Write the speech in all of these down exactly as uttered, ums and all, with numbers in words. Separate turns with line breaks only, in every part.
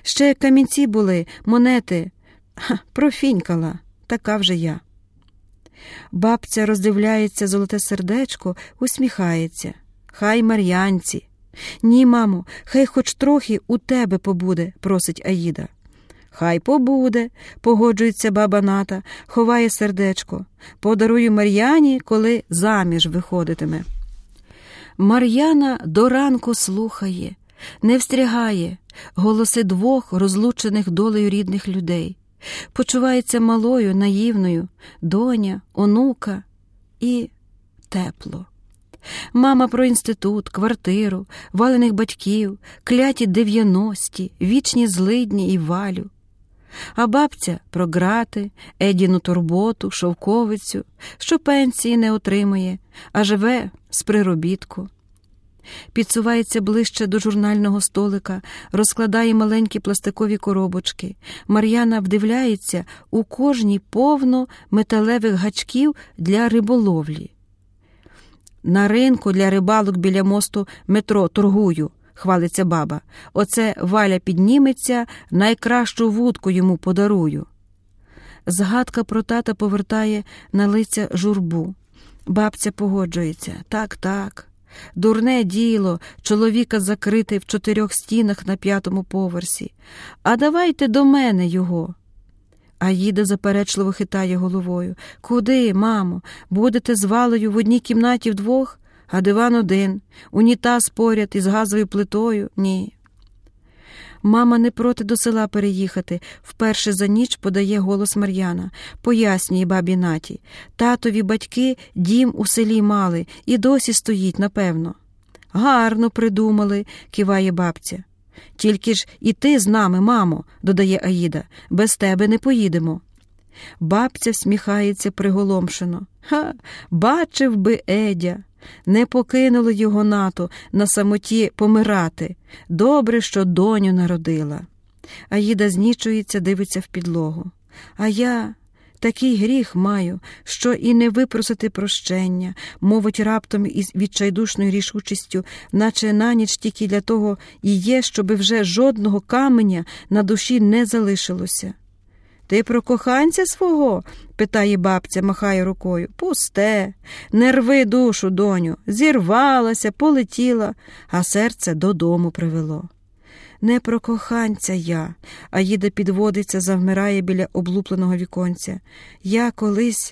Ще камінці були, монети. Ха, профінькала, така вже я. Бабця роздивляється золоте сердечко, усміхається. Хай Мар'янці. Ні, мамо, хай хоч трохи у тебе побуде, просить Аїда. Хай побуде, погоджується баба Ната, ховає сердечко. Подарую Мар'яні, коли заміж виходитиме. Мар'яна до ранку слухає, не встрягає голоси двох розлучених долею рідних людей. Почувається малою, наївною, доня, онука і тепло. Мама про інститут, квартиру, валених батьків, кляті дев'яності, вічні злидні і Валю. А бабця про грати, Едіну турботу, шовковицю, що пенсії не отримує, а живе з приробітку. Підсувається ближче до журнального столика, розкладає маленькі пластикові коробочки. Мар'яна вдивляється, у кожній повно металевих гачків для риболовлі. На ринку для рибалок біля мосту метро торгую, хвалиться баба. Оце Валя підніметься, найкращу вудку йому подарую. Згадка про тата повертає на лиця журбу. Бабця погоджується. Так, так. Дурне діло чоловіка закрити в чотирьох стінах на п'ятому поверсі. А давайте до мене його. Аїда заперечливо хитає головою. Куди, мамо? Будете з Валею в одній кімнаті вдвох? А диван один. Унітаз поряд із газовою плитою? Ні. Мама не проти до села переїхати. Вперше за ніч подає голос Мар'яна. Пояснює бабі Наті. Татові батьки дім у селі мали і досі стоїть, напевно. Гарно придумали, киває бабця. Тільки ж і ти з нами, мамо, додає Аїда. Без тебе не поїдемо. Бабця всміхається приголомшено. Ха, бачив би Едя. Не покинули його Нату на самоті помирати. Добре, що доню народила. Аїда знічується, дивиться в підлогу. А я такий гріх маю, що і не випросити прощення, мовить раптом із відчайдушною рішучістю, наче на ніч тільки для того і є, щоби вже жодного каменя на душі не залишилося. «Ти про коханця свого?» – питає бабця, махає рукою. «Пусте, не рви душу, доню, зірвалася, полетіла, а серце додому привело». «Не про коханця я», – Аїда підводиться, завмирає біля облупленого віконця. «Я колись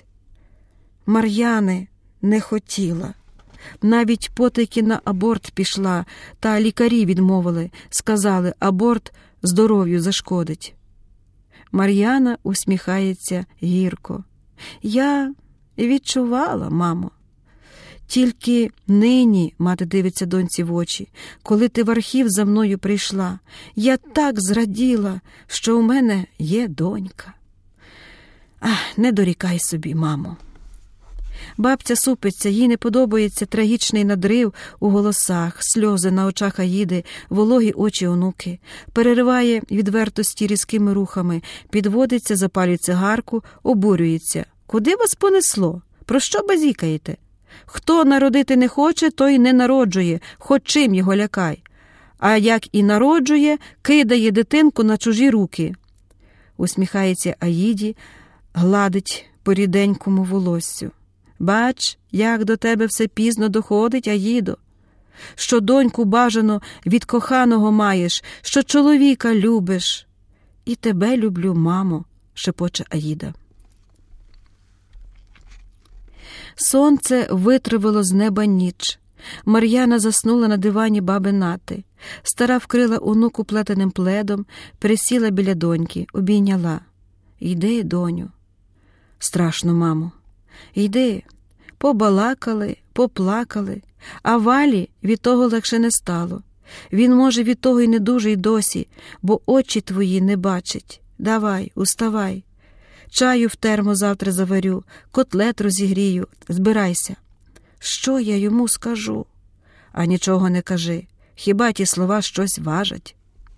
Мар'яни не хотіла. Навіть потайки на аборт пішла, та лікарі відмовили, сказали, аборт здоров'ю зашкодить». Мар'яна усміхається гірко. «Я відчувала, мамо. Тільки нині, мати дивиться доньці в очі, коли ти в архів за мною прийшла, я так зраділа, що у мене є донька. Ах, не дорікай собі, мамо». Бабця супиться, їй не подобається трагічний надрив у голосах, сльози на очах Аїди, вологі очі онуки. Перериває відвертості різкими рухами, підводиться, запалює цигарку, обурюється. «Куди вас понесло? Про що базікаєте? Хто народити не хоче, той не народжує, хоч чим його лякай. А як і народжує, кидає дитинку на чужі руки». Усміхається Аїді, гладить по ріденькому волоссю. «Бач, як до тебе все пізно доходить, Аїдо. Що доньку бажано від коханого маєш, що чоловіка любиш». «І тебе люблю, мамо», – шепоче Аїда. Сонце витривило з неба ніч. Мар'яна заснула на дивані баби Нати. Стара вкрила онуку плетеним пледом, присіла біля доньки, обійняла. «Йди, доню». «Страшно, мамо». «Йди». Побалакали, поплакали, а Валі від того легше не стало. Він, може, від того й не дуже й досі, бо очі твої не бачать. Давай, уставай. Чаю в термо завтра заварю, котлет розігрію, збирайся». «Що я йому скажу?» «А нічого не кажи, хіба ті слова щось важать?»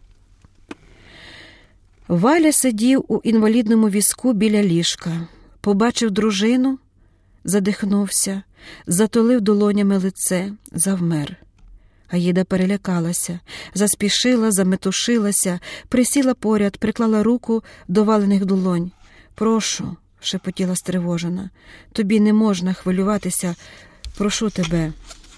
Валя сидів у інвалідному візку біля ліжка. Побачив дружину, задихнувся, затулив долонями лице, завмер. Аїда перелякалася, заспішила, заметушилася, присіла поряд, приклала руку до валених долонь. «Прошу», – шепотіла стривожена, – «тобі не можна хвилюватися, прошу тебе».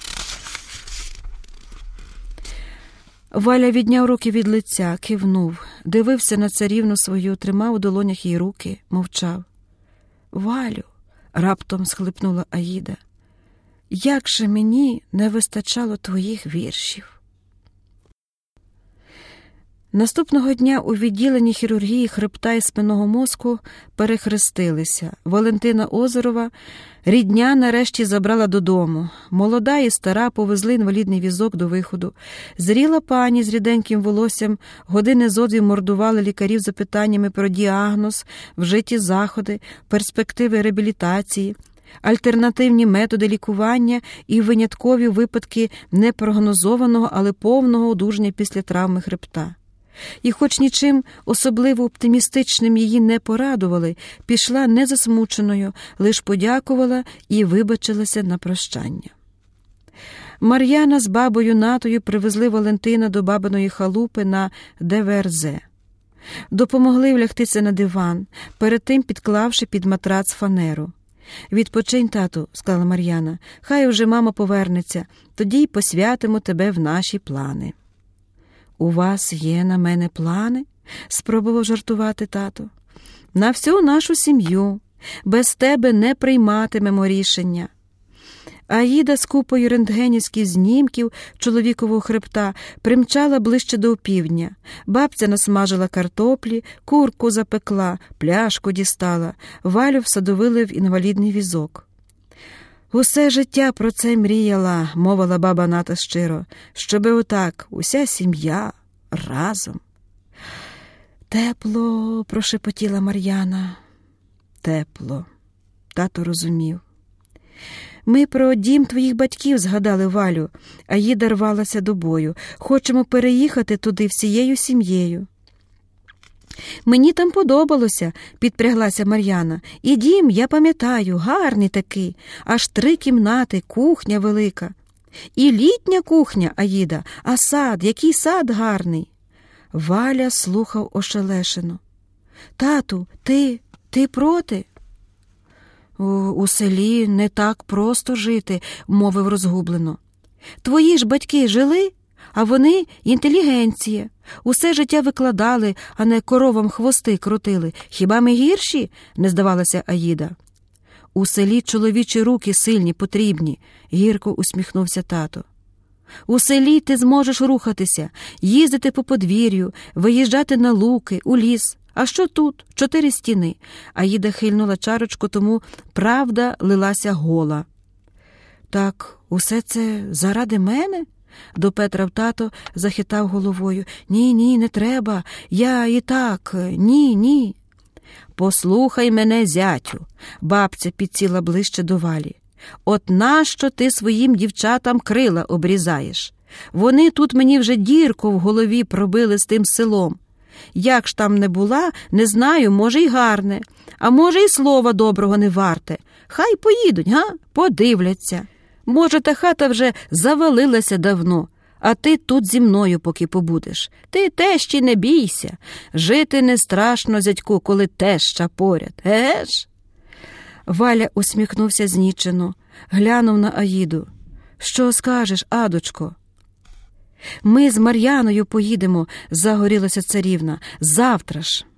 Валя відняв руки від лиця, кивнув, дивився на царівну свою, тримав у долонях її руки, мовчав. «Валю», – раптом схлипнула Аїда, – «як же мені не вистачало твоїх віршів». Наступного дня у відділенні хірургії хребта і спинного мозку перехрестилися. Валентина Озерова рідня нарешті забрала додому. Молода і стара повезли інвалідний візок до виходу. Зріла пані з ріденьким волоссям години зо дві мордували лікарів запитаннями про діагноз, вжиті заходи, перспективи реабілітації, альтернативні методи лікування і виняткові випадки непрогнозованого, але повного одужання після травми хребта. І хоч нічим особливо оптимістичним її не порадували, пішла незасмученою, лиш подякувала і вибачилася на прощання. Мар'яна з бабою Натою привезли Валентина до бабиної халупи на Де Ве Ер Зе. Допомогли влягтися на диван, перед тим підклавши під матрац фанеру. «Відпочинь, тату», – сказала Мар'яна, – «хай уже мама повернеться, тоді й посвятимо тебе в наші плани». «У вас є на мене плани?» – спробував жартувати тато. «На всю нашу сім'ю. Без тебе не прийматимемо рішення». Аїда з купою рентгенівських знімків чоловікового хребта примчала ближче до опівдня. Бабця насмажила картоплі, курку запекла, пляшку дістала, Валю всадовили в інвалідний візок. «Усе життя про це мріяла», – мовила баба Ната щиро, – «щоби отак, уся сім'я, разом». «Тепло», – прошепотіла Мар'яна. «Тепло», – тато розумів. «Ми про дім твоїх батьків згадали, Валю», – Аїда рвалася до бою. «Хочемо переїхати туди всією сім'єю». «Мені там подобалося», – підпряглася Мар'яна. «І дім, я пам'ятаю, гарний такий, аж три кімнати, кухня велика. І літня кухня, Аїда, а сад, який сад гарний». Валя слухав ошелешено. «Тату, ти, ти проти?» «У, у селі не так просто жити», – мовив розгублено. «Твої ж батьки жили, а вони інтелігенція. Усе життя викладали, а не коровам хвости крутили. Хіба ми гірші?» – не здавалася Аїда. «У селі чоловічі руки сильні, потрібні», – гірко усміхнувся тато. «У селі ти зможеш рухатися, їздити по подвір'ю, виїжджати на луки, у ліс. А що тут? Чотири стіни». Аїда хильнула чарочку, тому правда лилася гола. «Так усе це заради мене?» – допетрав тато, захитав головою. «Ні, ні, не треба. Я і так. Ні, ні». «Послухай мене, зятю», – бабця підсіла ближче до Валі. «От нащо ти своїм дівчатам крила обрізаєш? Вони тут мені вже дірку в голові пробили з тим селом. Як ж там не була, не знаю, може й гарне, а може й слова доброго не варте. Хай поїдуть, га? Подивляться. Може, та хата вже завалилася давно, а ти тут зі мною поки побудеш. Ти тещі не бійся. Жити не страшно, зятьку, коли теща поряд. Еге ж?» Валя усміхнувся знічено, глянув на Аїду. «Що скажеш, Адочко?» «Ми з Мар'яною поїдемо», – загорілася царівна. «Завтра ж».